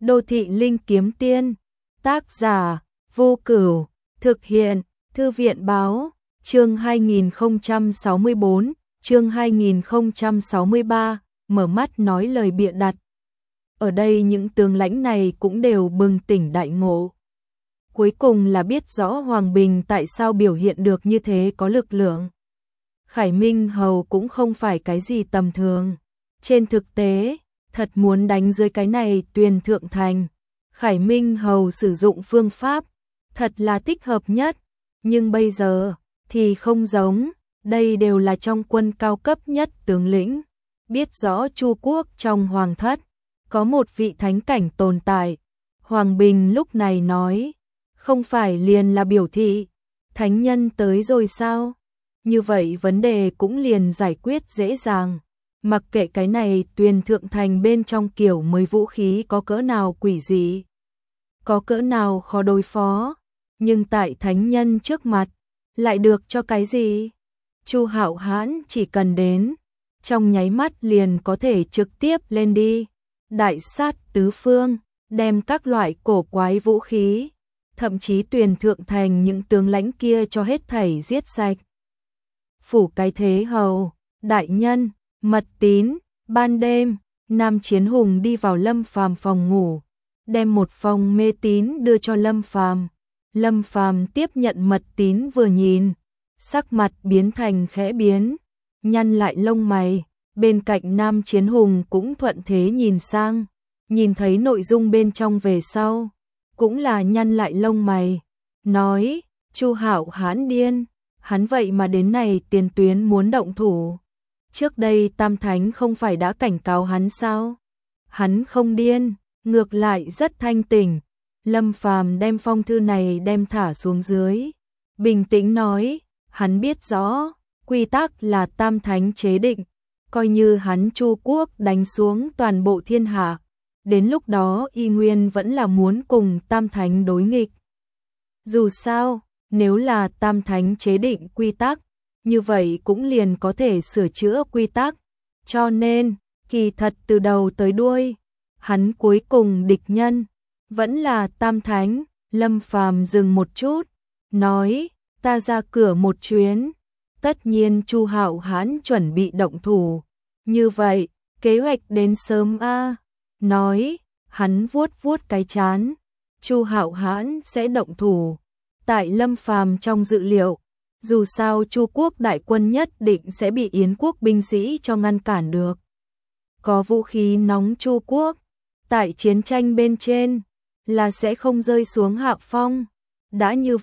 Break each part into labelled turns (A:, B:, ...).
A: Đô thị linh kiếm tiên, tác giả Vô Cửu, thực hiện Thư viện báo, chương 2064, chương 2063, mở mắt nói lời bịa đặt. Ở đây những tướng lãnh này cũng đều bừng tỉnh đại ngộ. Cuối cùng là biết rõ Hoàng Bình tại sao biểu hiện được như thế có lực lượng. Khải Minh Hầu cũng không phải cái gì tầm thường. Trên thực tế, thật muốn đánh dưới cái này Tuyền Thượng Thành, Khải Minh Hầu sử dụng phương pháp, thật là thích hợp nhất. Nhưng bây giờ, thì không giống, đây đều là trong quân cao cấp nhất tướng lĩnh. Biết rõ Chu quốc trong hoàng thất, có một vị thánh cảnh tồn tại. Hoàng Bình lúc này nói, không phải liền là biểu thị, thánh nhân tới rồi sao? Như vậy vấn đề cũng liền giải quyết dễ dàng. Mặc kệ cái này Tuyền Thượng Thành bên trong kiểu mới vũ khí có cỡ nào quỷ dị, có cỡ nào khó đối phó, nhưng tại thánh nhân trước mặt, lại được cho cái gì? Chu Hạo Hãn chỉ cần đến, trong nháy mắt liền có thể trực tiếp lên đi, đại sát tứ phương, đem các loại cổ quái vũ khí, thậm chí Tuyền Thượng Thành những tướng lãnh kia cho hết thảy giết sạch. Phủ cái thế hầu, đại nhân, mật tín, ban đêm, Nam Chiến Hùng đi vào Lâm Phàm phòng ngủ, đem một phong mê tín đưa cho Lâm Phàm. Lâm Phàm tiếp nhận mật tín vừa nhìn, sắc mặt biến thành khẽ biến, nhăn lại lông mày, bên cạnh Nam Chiến Hùng cũng thuận thế nhìn sang, nhìn thấy nội dung bên trong về sau, cũng là nhăn lại lông mày, nói, Chu Hạo Hãn điên, hắn vậy mà đến này tiền tuyến muốn động thủ. Trước đây Tam Thánh không phải đã cảnh cáo hắn sao? Hắn không điên, ngược lại rất thanh tỉnh. Lâm Phàm đem phong thư này đem thả xuống dưới, bình tĩnh nói, hắn biết rõ, quy tắc là Tam Thánh chế định, coi như hắn Chu quốc đánh xuống toàn bộ thiên hạ, đến lúc đó y nguyên vẫn là muốn cùng Tam Thánh đối nghịch. Dù sao, nếu là Tam Thánh chế định quy tắc, như vậy cũng liền có thể sửa chữa quy tắc, cho nên, kỳ thật từ đầu tới đuôi, hắn cuối cùng địch nhân vẫn là Tam Thánh. Lâm Phàm dừng một chút, nói, ta ra cửa một chuyến, tất nhiên Chu Hạo Hãn chuẩn bị động thủ, như vậy, kế hoạch đến sớm a. Nói, hắn vuốt vuốt cái trán, Chu Hạo Hãn sẽ động thủ. Tại Lâm Phàm trong dự liệu, dù sao Chu quốc đại quân nhất định sẽ bị Yến quốc binh sĩ cho ngăn cản được. Có vũ khí nóng Chu quốc, tại chiến tranh bên trên, là sẽ không rơi xuống hạ phong. Đã như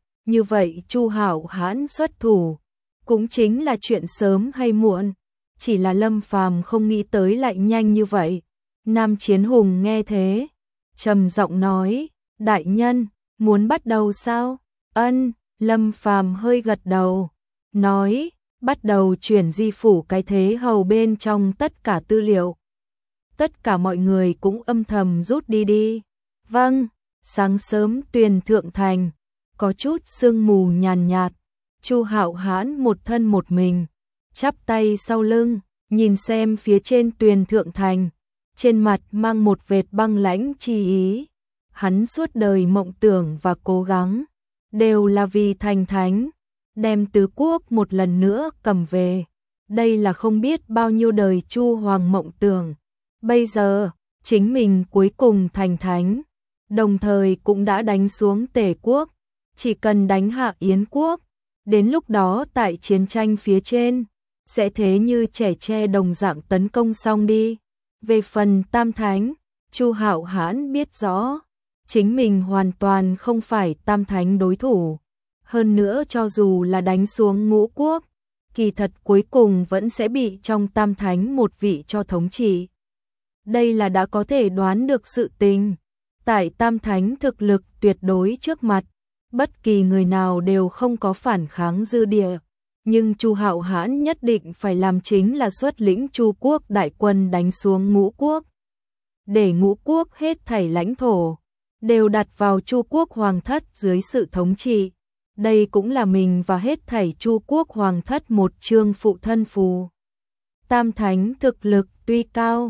A: vậy Chu Hạo Hãn xuất thủ, cũng chính là chuyện sớm hay muộn, chỉ là Lâm Phàm không nghĩ tới lại nhanh như vậy. Nam Chiến Hùng nghe thế, trầm giọng nói, đại nhân, muốn bắt đầu sao? Ân. Lâm Phàm hơi gật đầu, nói, bắt đầu chuyển di phủ cái thế hầu bên trong tất cả tư liệu. Tất cả mọi người cũng âm thầm rút đi. Vâng. Sáng sớm Tuyền Thượng Thành, có chút sương mù nhàn nhạt, Chu Hạo Hãn một thân một mình, chắp tay sau lưng, nhìn xem phía trên Tuyền Thượng Thành, trên mặt mang một vệt băng lãnh chi ý. Hắn suốt đời mộng tưởng và cố gắng, đều là vì thành thánh, đem tứ quốc một lần nữa cầm về. Đây là không biết bao nhiêu đời Chu hoàng mộng tưởng. Bây giờ, chính mình cuối cùng thành thánh, đồng thời cũng đã đánh xuống Tề quốc, chỉ cần đánh hạ Yến quốc, đến lúc đó tại chiến tranh phía trên, sẽ thế như trẻ tre đồng dạng tấn công xong đi. Về phần Tam Thánh, Chu Hạo Hãn biết rõ, chính mình hoàn toàn không phải Tam Thánh đối thủ. Hơn nữa cho dù là đánh xuống Ngũ quốc, kỳ thật cuối cùng vẫn sẽ bị trong Tam Thánh một vị cho thống trị. Đây là đã có thể đoán được sự tình. Tại Tam Thánh thực lực tuyệt đối trước mặt, bất kỳ người nào đều không có phản kháng dư địa. Nhưng Chu Hạo Hãn nhất định phải làm chính là xuất lĩnh Chu quốc đại quân đánh xuống Ngũ quốc, để Ngũ quốc hết thảy lãnh thổ đều đặt vào Chu quốc hoàng thất dưới sự thống trị. Đây cũng là mình và hết thảy Chu quốc hoàng thất một chương phụ thân phù. Tam Thánh thực lực tuy cao,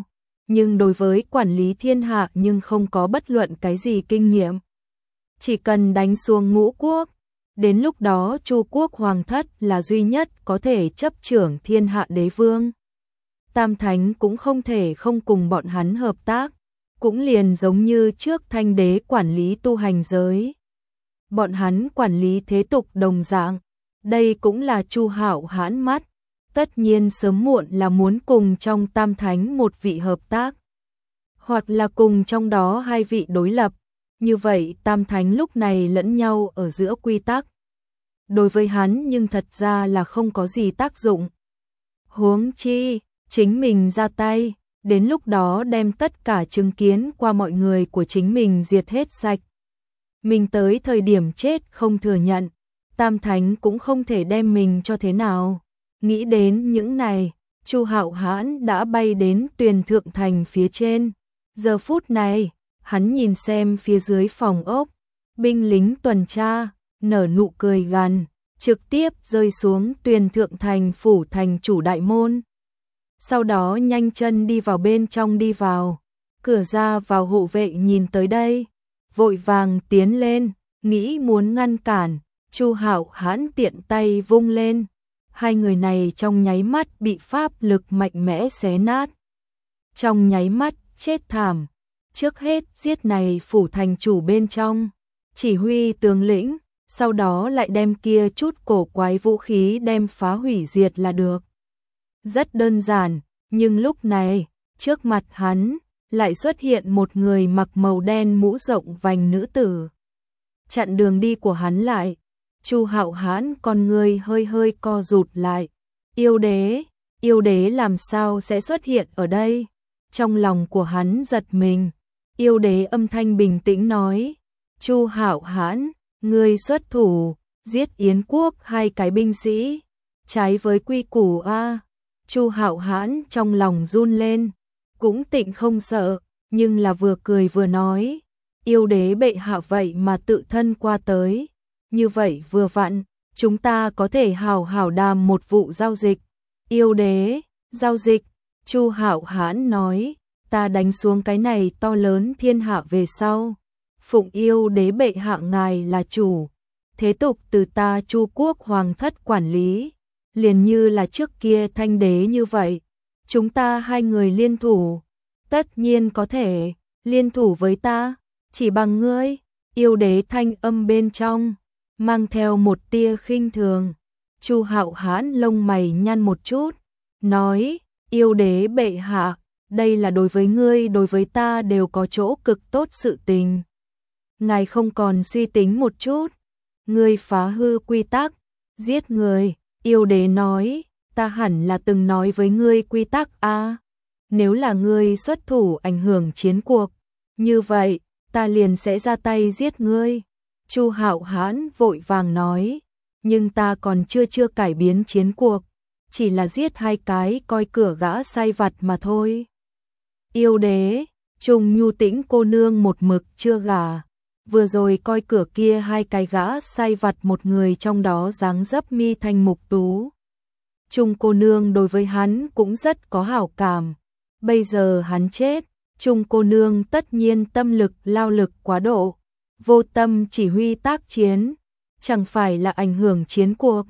A: nhưng đối với quản lý thiên hạ nhưng không có bất luận cái gì kinh nghiệm. Chỉ cần đánh xuống Ngũ quốc, đến lúc đó Chu quốc hoàng thất là duy nhất có thể chấp trưởng thiên hạ đế vương. Tam Thánh cũng không thể không cùng bọn hắn hợp tác, cũng liền giống như trước Thanh đế quản lý tu hành giới. Bọn hắn quản lý thế tục đồng dạng, đây cũng là Chu Hạo Hãn mắt, tất nhiên sớm muộn là muốn cùng trong Tam Thánh một vị hợp tác, hoặc là cùng trong đó hai vị đối lập, như vậy Tam Thánh lúc này lẫn nhau ở giữa quy tắc. Đối với hắn nhưng thật ra là không có gì tác dụng. Huống chi, chính mình ra tay, đến lúc đó đem tất cả chứng kiến qua mọi người của chính mình diệt hết sạch. Mình tới thời điểm chết không thừa nhận, Tam Thánh cũng không thể đem mình cho thế nào. Nghĩ đến những này, Chu Hạo Hãn đã bay đến Tuyền Thượng Thành phía trên. Giờ phút này, hắn nhìn xem phía dưới phòng ốc, binh lính tuần tra, nở nụ cười gằn, trực tiếp rơi xuống Tuyền Thượng Thành phủ thành chủ đại môn. Sau đó nhanh chân đi vào bên trong đi vào, cửa ra vào hộ vệ nhìn tới đây, vội vàng tiến lên, nghĩ muốn ngăn cản, Chu Hạo Hãn tiện tay vung lên. Hai người này trong nháy mắt bị pháp lực mạnh mẽ xé nát. Trong nháy mắt chết thảm, trước hết giết này phủ thành chủ bên trong, chỉ huy tướng lĩnh, sau đó lại đem kia chút cổ quái vũ khí đem phá hủy diệt là được. Rất đơn giản, nhưng lúc này, trước mặt hắn, lại xuất hiện một người mặc màu đen mũ rộng vành nữ tử. Chặn đường đi của hắn lại, Chu Hạo Hãn con người hơi hơi co rụt lại. Yêu đế làm sao sẽ xuất hiện ở đây? Trong lòng của hắn giật mình, yêu đế âm thanh bình tĩnh nói, Chu Hạo Hãn, ngươi xuất thủ, giết Yến quốc hai cái binh sĩ, trái với quy củ a. Chu Hạo Hãn trong lòng run lên, cũng tịnh không sợ, nhưng là vừa cười vừa nói, yêu đế bệ hạ vậy mà tự thân qua tới, như vậy vừa vặn, chúng ta có thể hào hào đàm một vụ giao dịch. Yêu đế, giao dịch, Chu Hạo Hãn nói, ta đánh xuống cái này to lớn thiên hạ về sau, phụng yêu đế bệ hạ ngài là chủ, thế tục từ ta Chu quốc hoàng thất quản lý, liền như là trước kia Thanh đế như vậy, chúng ta hai người liên thủ, tất nhiên có thể liên thủ với ta, chỉ bằng ngươi. Yêu đế thanh âm bên trong mang theo một tia khinh thường. Chu Hạo Hãn lông mày nhăn một chút, nói, yêu đế bệ hạ, đây là đối với ngươi đối với ta đều có chỗ cực tốt sự tình. Ngài không còn suy tính một chút, ngươi phá hư quy tắc, giết người. Yêu đế nói, ta hẳn là từng nói với ngươi quy tắc a. Nếu là ngươi xuất thủ ảnh hưởng chiến cuộc, như vậy, ta liền sẽ ra tay giết ngươi. Chu Hạo Hãn vội vàng nói, nhưng ta còn chưa cải biến chiến cuộc, chỉ là giết hai cái coi cửa gã sai vặt mà thôi. Yêu đế, Trung Nhu Tĩnh cô nương một mực chưa gả, vừa rồi coi cửa kia hai cái gã sai vặt một người trong đó dáng dấp mi thanh mục tú. Trung cô nương đối với hắn cũng rất có hảo cảm, bây giờ hắn chết, Trung cô nương tất nhiên tâm lực lao lực quá độ, vô tâm chỉ huy tác chiến, chẳng phải là ảnh hưởng chiến cuộc.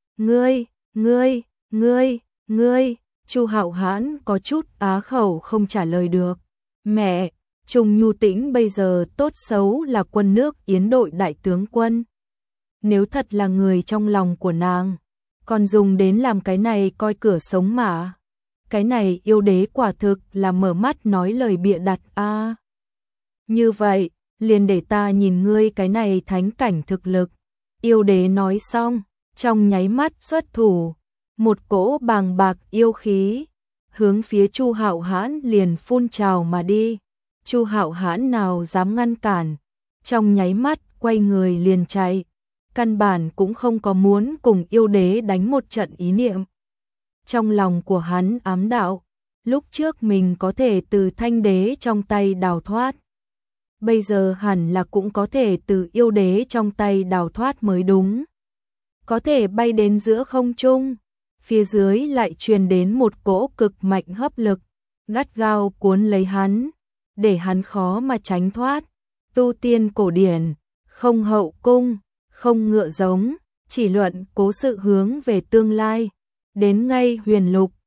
A: Ngươi, Chu Hạo Hãn có chút á khẩu không trả lời được. Mẹ, Trung Nhu Tĩnh bây giờ tốt xấu là quân nước Yến đội đại tướng quân. Nếu thật là người trong lòng của nàng, còn dùng đến làm cái này coi cửa sống mà. Cái này yêu đế quả thực là mở mắt nói lời bịa đặt a. Như vậy, liền để ta nhìn ngươi cái này thánh cảnh thực lực. Yêu đế nói xong, trong nháy mắt xuất thủ, một cỗ bàng bạc yêu khí hướng phía Chu Hạo Hãn liền phun trào mà đi. Chu Hạo Hãn nào dám ngăn cản, trong nháy mắt quay người liền chạy, căn bản cũng không có muốn cùng yêu đế đánh một trận ý niệm. Trong lòng của hắn ám đạo, lúc trước mình có thể từ Thanh đế trong tay đào thoát, bây giờ hẳn là cũng có thể từ yêu đế trong tay đào thoát mới đúng. Có thể bay đến giữa không trung, phía dưới lại truyền đến một cỗ cực mạnh hấp lực, gắt gao cuốn lấy hắn, để hắn khó mà tránh thoát. Tu tiên cổ điển, không hậu cung, không ngựa giống, chỉ luận cố sự hướng về tương lai. Đến ngay huyền lục,